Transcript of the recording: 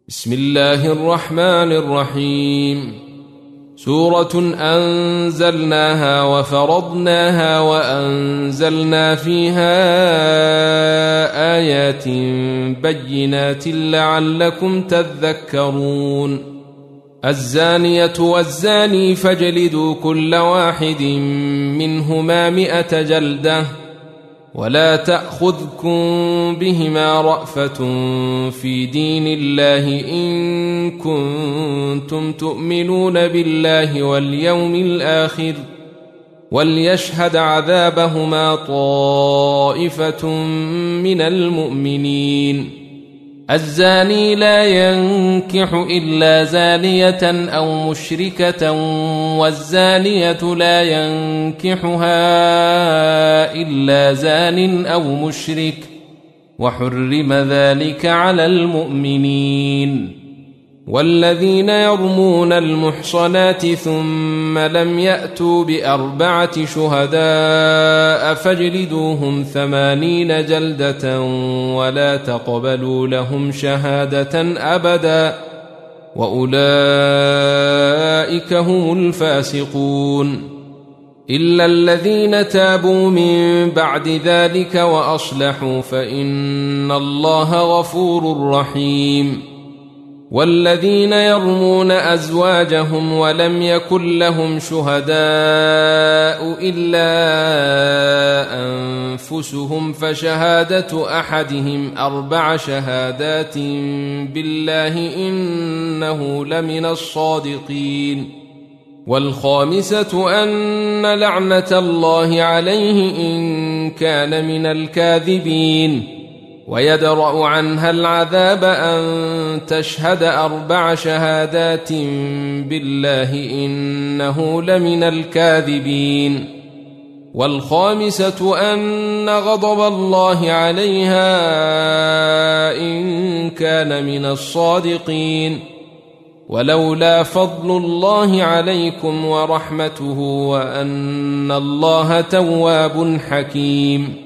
بسم الله الرحمن الرحيم. سورة أنزلناها وفرضناها وأنزلنا فيها آيات بينات لعلكم تذكرون. الزانية والزاني فاجلدوا كل واحد منهما 100 جلدة ولا تأخذكم بهما رأفة في دين الله إن كنتم تؤمنون بالله واليوم الآخر وليشهد عذابهما طائفة من المؤمنين. الزاني لا ينكح إلا زانية أو مشركة والزانية لا ينكحها إلا زان أو مشرك وحرم ذلك على المؤمنين. والذين يرمون المحصنات ثم لم يأتوا ب4 شهداء فاجلدوهم 80 جلدة ولا تقبلوا لهم شهادة أبدا وأولئك هم الفاسقون. إلا الذين تابوا من بعد ذلك وأصلحوا فإن الله غفور رحيم. والذين يرمون أزواجهم ولم يكن لهم شهداء إلا أنفسهم فشهادة أحدهم 4 شهادات بالله إنه لمن الصادقين. والخامسة أن لعنة الله عليه إن كان من الكاذبين. ويدرأ عنها العذاب أن تشهد 4 شهادات بالله إنه لمن الكاذبين. والخامسة أن غضب الله عليها إن كان من الصادقين. ولولا فضل الله عليكم ورحمته وأن الله تواب حكيم.